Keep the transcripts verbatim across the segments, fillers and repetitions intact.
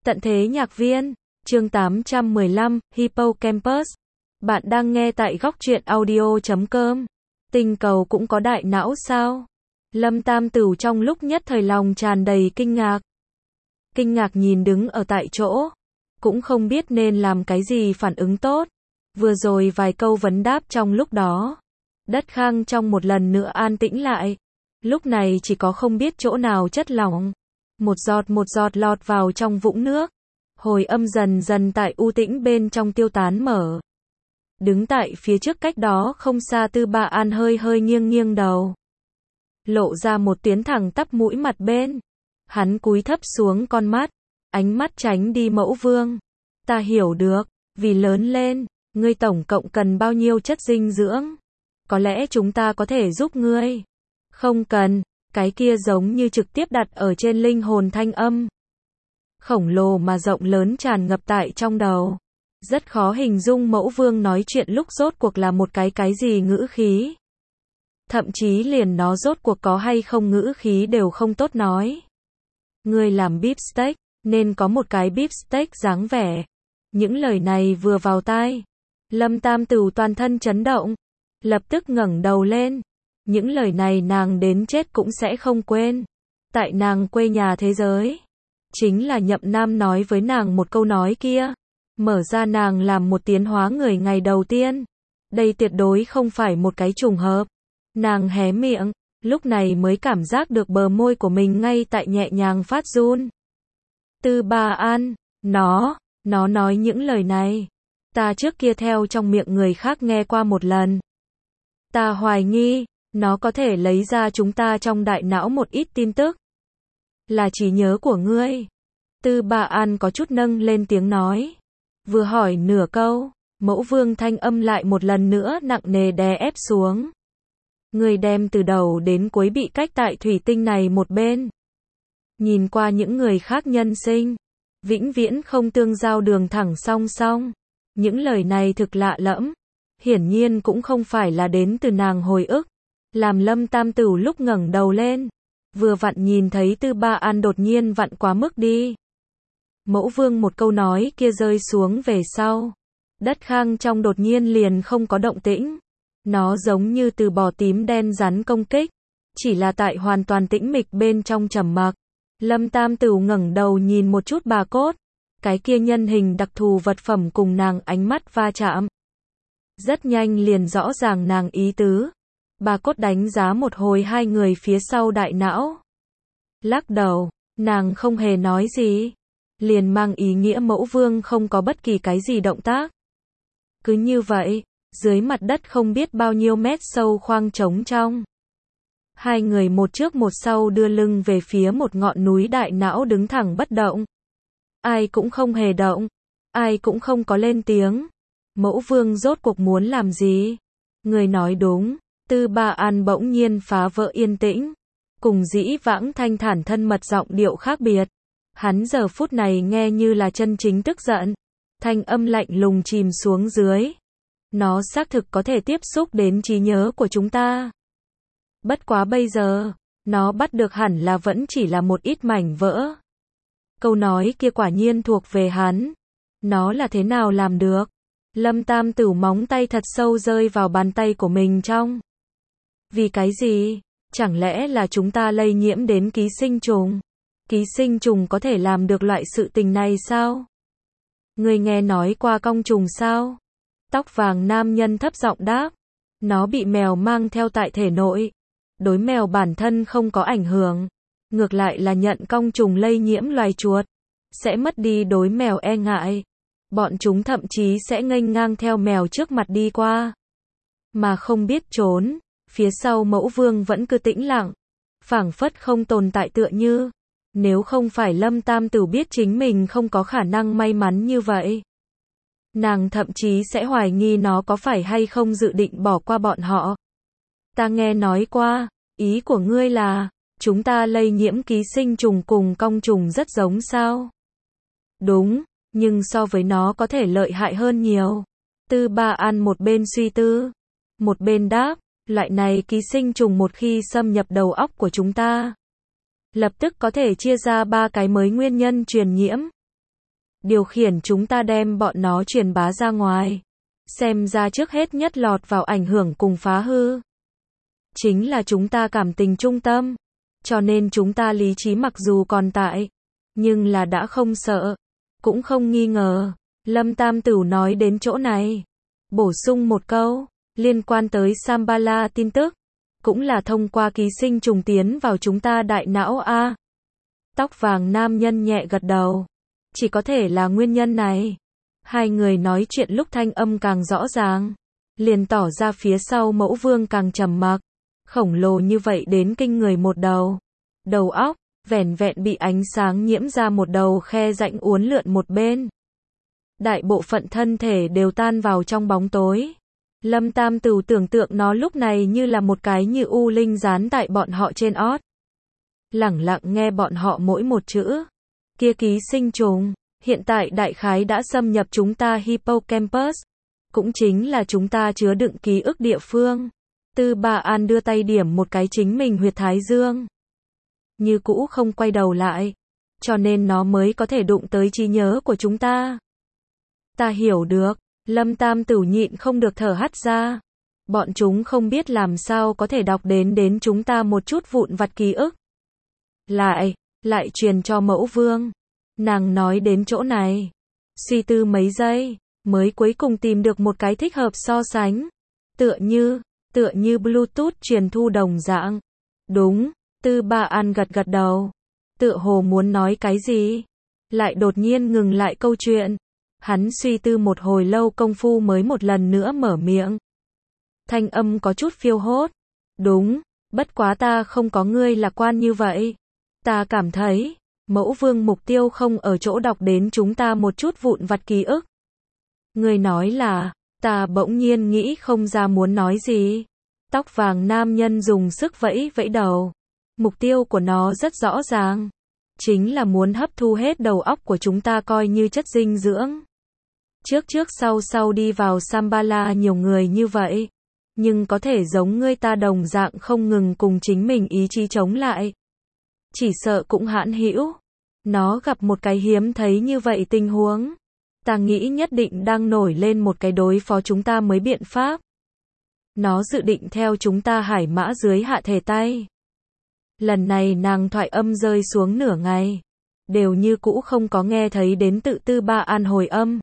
Tận thế nhạc viên, chương tám trăm mười lăm, Hippocampus. Bạn đang nghe tại góc truyện audio chấm com. Tinh cầu cũng có đại não sao? Lâm Tam Tửu trong lúc nhất thời lòng tràn đầy kinh ngạc. Kinh ngạc nhìn đứng ở tại chỗ, cũng không biết nên làm cái gì phản ứng tốt. Vừa rồi vài câu vấn đáp trong lúc đó, đất khang trong một lần nữa an tĩnh lại. Lúc này chỉ có không biết chỗ nào chất lỏng, một giọt một giọt lọt vào trong vũng nước. Hồi âm dần dần tại u tĩnh bên trong tiêu tán mở. Đứng tại phía trước cách đó không xa Tư Ba An hơi hơi nghiêng nghiêng đầu, lộ ra một tiếng thẳng tắp mũi mặt bên. Hắn cúi thấp xuống con mắt, ánh mắt tránh đi Mẫu Vương. Ta hiểu được, vì lớn lên, ngươi tổng cộng cần bao nhiêu chất dinh dưỡng? Có lẽ chúng ta có thể giúp ngươi. Không cần, cái kia giống như trực tiếp đặt ở trên linh hồn thanh âm khổng lồ mà rộng lớn tràn ngập tại trong đầu. Rất khó hình dung Mẫu Vương nói chuyện lúc rốt cuộc là một cái cái gì ngữ khí. Thậm chí liền nó rốt cuộc có hay không ngữ khí đều không tốt nói. Ngươi làm beef steak, nên có một cái beef steak dáng vẻ. Những lời này vừa vào tai, Lâm Tam Tửu toàn thân chấn động, lập tức ngẩng đầu lên. Những lời này nàng đến chết cũng sẽ không quên. Tại nàng quê nhà thế giới, chính là Nhậm Nam nói với nàng một câu nói kia, mở ra nàng làm một tiến hóa người ngày đầu tiên. Đây tuyệt đối không phải một cái trùng hợp. Nàng hé miệng, lúc này mới cảm giác được bờ môi của mình ngay tại nhẹ nhàng phát run. Tư Ba An, nó, nó nói những lời này. Ta trước kia theo trong miệng người khác nghe qua một lần. Ta hoài nghi, nó có thể lấy ra chúng ta trong đại não một ít tin tức. Là trí nhớ của ngươi. Tư Ba An có chút nâng lên tiếng nói. Vừa hỏi nửa câu, Mẫu Vương thanh âm lại một lần nữa nặng nề đè ép xuống. Ngươi đem từ đầu đến cuối bị cách tại thủy tinh này một bên. Nhìn qua những người khác nhân sinh, vĩnh viễn không tương giao đường thẳng song song. Những lời này thực lạ lẫm, hiển nhiên cũng không phải là đến từ nàng hồi ức. Làm Lâm Tam Tửu lúc ngẩng đầu lên, vừa vặn nhìn thấy Tư Ba An đột nhiên vặn quá mức đi. Mẫu Vương một câu nói kia rơi xuống về sau, đất khang trong đột nhiên liền không có động tĩnh. Nó giống như từ bò tím đen rắn công kích, chỉ là tại hoàn toàn tĩnh mịch bên trong trầm mặc. Lâm Tam Tửu ngẩng đầu nhìn một chút bà cốt, cái kia nhân hình đặc thù vật phẩm cùng nàng ánh mắt va chạm. Rất nhanh liền rõ ràng nàng ý tứ. Bà cốt đánh giá một hồi hai người phía sau đại não. Lắc đầu, nàng không hề nói gì. Liền mang ý nghĩa Mẫu Vương không có bất kỳ cái gì động tác. Cứ như vậy, dưới mặt đất không biết bao nhiêu mét sâu khoang trống trong. Hai người một trước một sau đưa lưng về phía một ngọn núi đại não đứng thẳng bất động. Ai cũng không hề động. Ai cũng không có lên tiếng. Mẫu Vương rốt cuộc muốn làm gì? Người nói đúng. Tư Ba An bỗng nhiên phá vỡ yên tĩnh. Cùng dĩ vãng thanh thản thân mật giọng điệu khác biệt. Hắn giờ phút này nghe như là chân chính tức giận. Thanh âm lạnh lùng chìm xuống dưới. Nó xác thực có thể tiếp xúc đến trí nhớ của chúng ta. Bất quá bây giờ, nó bắt được hẳn là vẫn chỉ là một ít mảnh vỡ. Câu nói kia quả nhiên thuộc về hắn. Nó là thế nào làm được? Lâm Tam Tửu móng tay thật sâu rơi vào bàn tay của mình trong. Vì cái gì? Chẳng lẽ là chúng ta lây nhiễm đến ký sinh trùng? Ký sinh trùng có thể làm được loại sự tình này sao? Ngươi nghe nói qua cong trùng sao? Tóc vàng nam nhân thấp giọng đáp. Nó bị mèo mang theo tại thể nội. Đối mèo bản thân không có ảnh hưởng. Ngược lại là nhận cong trùng lây nhiễm loài chuột. Sẽ mất đi đối mèo e ngại. Bọn chúng thậm chí sẽ nghênh ngang theo mèo trước mặt đi qua. Mà không biết trốn. Phía sau Mẫu Vương vẫn cứ tĩnh lặng. Phảng phất không tồn tại tựa như. Nếu không phải Lâm Tam Tửu biết chính mình không có khả năng may mắn như vậy. Nàng thậm chí sẽ hoài nghi nó có phải hay không dự định bỏ qua bọn họ. Ta nghe nói qua, ý của ngươi là, chúng ta lây nhiễm ký sinh trùng cùng cong trùng rất giống sao? Đúng, nhưng so với nó có thể lợi hại hơn nhiều. Tư Ba An một bên suy tư, một bên đáp, loại này ký sinh trùng một khi xâm nhập đầu óc của chúng ta, lập tức có thể chia ra ba cái mới nguyên nhân truyền nhiễm. điều khiển chúng ta đem bọn nó truyền bá ra ngoài. Xem ra trước hết nhất lọt vào ảnh hưởng cùng phá hư. Chính là chúng ta cảm tình trung tâm. Cho nên chúng ta lý trí mặc dù còn tại, nhưng là đã không sợ, cũng không nghi ngờ. Lâm Tam Tửu nói đến chỗ này, bổ sung một câu, liên quan tới Shambhala tin tức, cũng là thông qua ký sinh trùng tiến vào chúng ta đại não a. Tóc vàng nam nhân nhẹ gật đầu. Chỉ có thể là nguyên nhân này. Hai người nói chuyện lúc thanh âm càng rõ ràng, liền tỏ ra phía sau Mẫu Vương càng trầm mặc. Khổng lồ như vậy đến kinh người một đầu. Đầu óc, vẻn vẹn bị ánh sáng nhiễm ra một đầu khe rãnh uốn lượn một bên. Đại bộ phận thân thể đều tan vào trong bóng tối. Lâm Tam Tửu tưởng tượng nó lúc này như là một cái như u linh dán tại bọn họ trên ót. Lẳng lặng nghe bọn họ mỗi một chữ. Kia ký sinh trùng, hiện tại đại khái đã xâm nhập chúng ta hippocampus, cũng chính là chúng ta chứa đựng ký ức địa phương. Tư Ba An đưa tay điểm một cái chính mình huyệt thái dương. Như cũ không quay đầu lại, cho nên nó mới có thể đụng tới trí nhớ của chúng ta. Ta hiểu được, Lâm Tam Tửu nhịn không được thở hắt ra. Bọn chúng không biết làm sao có thể đọc đến đến chúng ta một chút vụn vặt ký ức. Lại, lại truyền cho Mẫu Vương. Nàng nói đến chỗ này, suy tư mấy giây, mới cuối cùng tìm được một cái thích hợp so sánh. Tựa như, tựa như Bluetooth truyền thu đồng dạng. Đúng, Tư Ba An gật gật đầu. Tựa hồ muốn nói cái gì, lại đột nhiên ngừng lại câu chuyện. Hắn suy tư một hồi lâu công phu mới một lần nữa mở miệng. Thanh âm có chút phiêu hốt. Đúng, bất quá ta không có ngươi lạc quan như vậy. Ta cảm thấy, Mẫu Vương mục tiêu không ở chỗ đọc đến chúng ta một chút vụn vặt ký ức. Ngươi nói là, ta bỗng nhiên nghĩ không ra muốn nói gì. Tóc vàng nam nhân dùng sức vẫy vẫy đầu. Mục tiêu của nó rất rõ ràng. Chính là muốn hấp thu hết đầu óc của chúng ta coi như chất dinh dưỡng. Trước trước sau sau đi vào Shambhala nhiều người như vậy. Nhưng có thể giống ngươi ta đồng dạng không ngừng cùng chính mình ý chí chống lại. Chỉ sợ cũng hãn hữu. Nó gặp một cái hiếm thấy như vậy tình huống. Ta nghĩ nhất định đang nổi lên một cái đối phó chúng ta mới biện pháp. Nó dự định theo chúng ta hải mã dưới hạ thể tay. Lần này nàng thoại âm rơi xuống nửa ngày. Đều như cũ không có nghe thấy đến tự Tư Ba An hồi âm.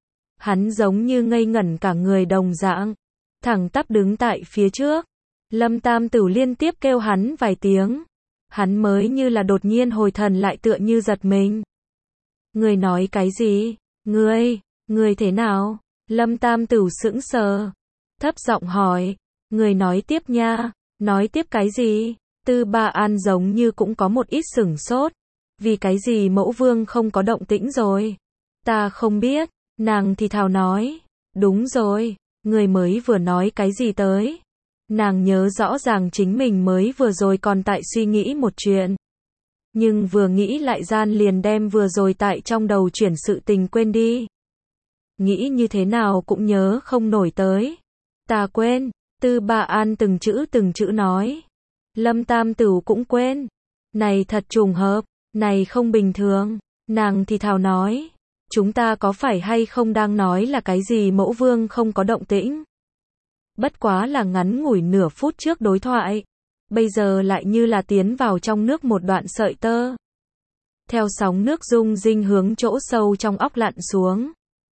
Hắn giống như ngây ngẩn cả người đồng dạng. Thẳng tắp đứng tại phía trước. Lâm Tam Tửu liên tiếp kêu hắn vài tiếng. Hắn mới như là đột nhiên hồi thần lại tựa như giật mình. Ngươi nói cái gì? Ngươi, ngươi thế nào? Lâm Tam Tửu sững sờ. Thấp giọng hỏi. Ngươi nói tiếp nha. Nói tiếp cái gì? Tư Ba An giống như cũng có một ít sửng sốt. Vì cái gì Mẫu Vương không có động tĩnh rồi? Ta không biết. Nàng thì thào nói. Đúng rồi. Ngươi mới vừa nói cái gì tới? Nàng nhớ rõ ràng chính mình mới vừa rồi còn tại suy nghĩ một chuyện. Nhưng vừa nghĩ lại gian liền đem vừa rồi tại trong đầu chuyển sự tình quên đi. Nghĩ như thế nào cũng nhớ không nổi tới. Ta quên. Tư Ba An từng chữ từng chữ nói. Lâm Tam Tửu cũng quên. Này thật trùng hợp. Này không bình thường. Nàng thì thào nói. Chúng ta có phải hay không đang nói là cái gì Mẫu Vương không có động tĩnh? Bất quá là ngắn ngủi nửa phút trước đối thoại. Bây giờ lại như là tiến vào trong nước một đoạn sợi tơ. Theo sóng nước rung rinh hướng chỗ sâu trong óc lặn xuống.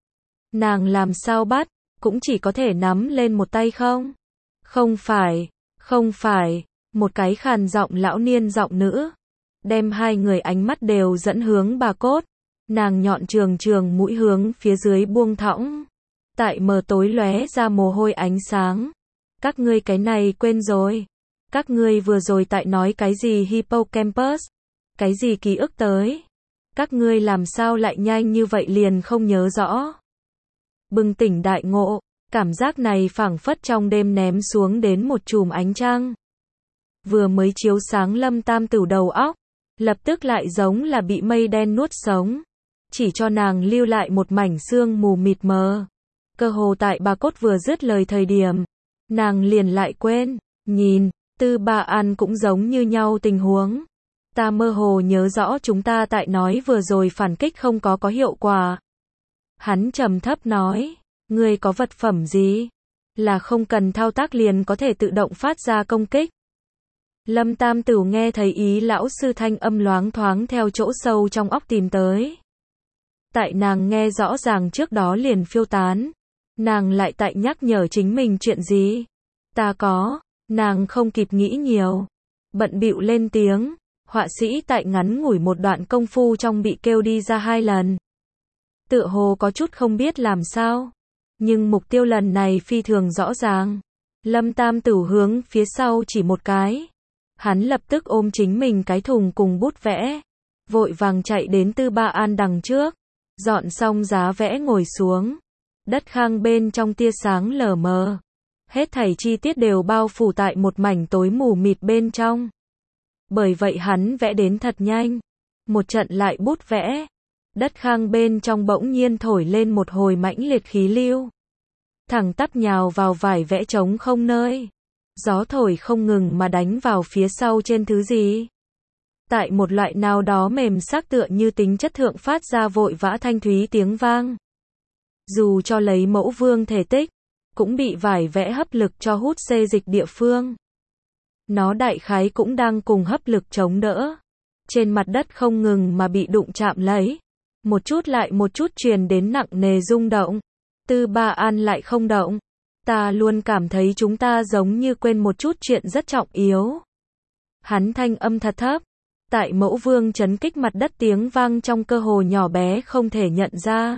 Nàng làm sao bắt, cũng chỉ có thể nắm lên một tay không? Không phải, không phải, một cái khàn giọng lão niên giọng nữ. Đem hai người ánh mắt đều dẫn hướng bà cốt. Nàng nhọn trường trường mũi hướng phía dưới buông thõng. Tại mờ tối lóe ra mồ hôi ánh sáng. Các ngươi cái này quên rồi. Các ngươi vừa rồi tại nói cái gì hippocampus? Cái gì ký ức tới? Các ngươi làm sao lại nhanh như vậy liền không nhớ rõ? Bừng tỉnh đại ngộ, cảm giác này phảng phất trong đêm ném xuống đến một chùm ánh trăng. Vừa mới chiếu sáng Lâm Tam Tửu đầu óc, lập tức lại giống là bị mây đen nuốt sống. Chỉ cho nàng lưu lại một mảnh sương mù mịt mờ. Cơ hồ tại bà cốt vừa dứt lời thời điểm, nàng liền lại quên. Nhìn, Tư Ba An cũng giống như nhau tình huống. Ta mơ hồ nhớ rõ chúng ta tại nói vừa rồi phản kích không có có hiệu quả. Hắn trầm thấp nói, ngươi có vật phẩm gì? Là không cần thao tác liền có thể tự động phát ra công kích. Lâm Tam Tửu nghe thấy ý lão sư thanh âm loáng thoáng theo chỗ sâu trong óc tìm tới. Tại nàng nghe rõ ràng trước đó liền phiêu tán. Nàng lại tại nhắc nhở chính mình chuyện gì? Ta có, nàng không kịp nghĩ nhiều. Bận bịu lên tiếng, họa sĩ tại ngắn ngủi một đoạn công phu trong bị kêu đi ra hai lần. Tựa hồ có chút không biết làm sao. Nhưng mục tiêu lần này phi thường rõ ràng. Lâm Tam Tửu hướng phía sau chỉ một cái. Hắn lập tức ôm chính mình cái thùng cùng bút vẽ. Vội vàng chạy đến Tư Ba An đằng trước. Dọn xong giá vẽ ngồi xuống. Đất khang bên trong tia sáng lờ mờ. Hết thảy chi tiết đều bao phủ tại một mảnh tối mù mịt bên trong. Bởi vậy hắn vẽ đến thật nhanh. Một trận lại bút vẽ. Đất khang bên trong bỗng nhiên thổi lên một hồi mãnh liệt khí lưu. Thẳng tắp nhào vào vải vẽ trống không nơi. Gió thổi không ngừng mà đánh vào phía sau trên thứ gì. Tại một loại nào đó mềm sắc tựa như tính chất thượng phát ra vội vã thanh thúy tiếng vang. Dù cho lấy mẫu vương thể tích, cũng bị vải vẽ hấp lực cho hút xê dịch địa phương. Nó đại khái cũng đang cùng hấp lực chống đỡ. Trên mặt đất không ngừng mà bị đụng chạm lấy. Một chút lại một chút truyền đến nặng nề rung động. Tư Ba An lại không động. Ta luôn cảm thấy chúng ta giống như quên một chút chuyện rất trọng yếu. Hắn thanh âm thật thấp. Tại mẫu vương chấn kích mặt đất tiếng vang trong cơ hồ nhỏ bé không thể nhận ra.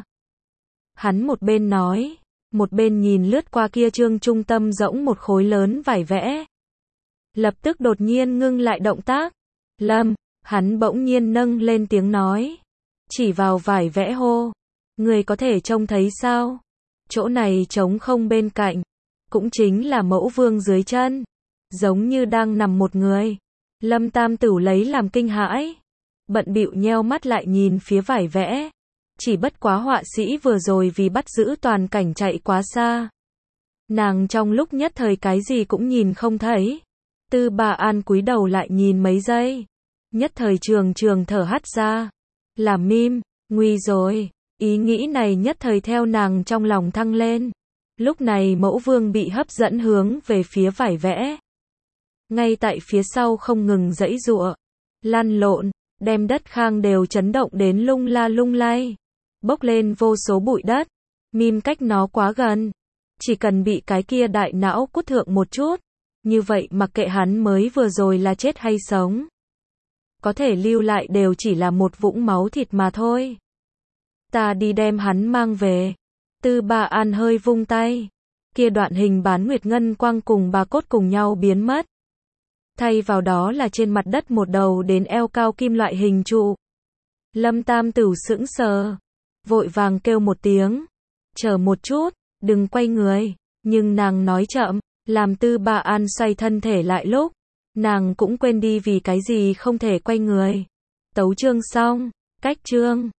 Hắn một bên nói, một bên nhìn lướt qua kia trương trung tâm rỗng một khối lớn vải vẽ. Lập tức đột nhiên ngưng lại động tác. Lâm, hắn bỗng nhiên nâng lên tiếng nói. Chỉ vào vải vẽ hô. Người có thể trông thấy sao? Chỗ này trống không bên cạnh. Cũng chính là mẫu vương dưới chân. Giống như đang nằm một người. Lâm Tam Tửu lấy làm kinh hãi. Bận bịu nheo mắt lại nhìn phía vải vẽ. Chỉ bất quá họa sĩ vừa rồi vì bắt giữ toàn cảnh chạy quá xa. Nàng trong lúc nhất thời cái gì cũng nhìn không thấy. Tư Ba An cúi đầu lại nhìn mấy giây. Nhất thời trường trường thở hắt ra. Làm mím, nguy rồi. Ý nghĩ này nhất thời theo nàng trong lòng thăng lên. Lúc này mẫu vương bị hấp dẫn hướng về phía vải vẽ. Ngay tại phía sau không ngừng giãy giụa, lăn lộn, đem đất khang đều chấn động đến lung la lung lay. Bốc lên vô số bụi đất. Mím cách nó quá gần. Chỉ cần bị cái kia đại não cút thượng một chút. Như vậy mặc kệ hắn mới vừa rồi là chết hay sống. Có thể lưu lại đều chỉ là một vũng máu thịt mà thôi. Ta đi đem hắn mang về. Tư Ba An hơi vung tay. Kia đoạn hình bán nguyệt ngân quang cùng bà cốt cùng nhau biến mất. Thay vào đó là trên mặt đất một đầu đến eo cao kim loại hình trụ. Lâm Tam Tửu sững sờ. Vội vàng kêu một tiếng. Chờ một chút, đừng quay người. Nhưng nàng nói chậm, làm Tư Ba An xoay thân thể lại lúc. Nàng cũng quên đi vì cái gì không thể quay người. Tấu chương xong, cách chương.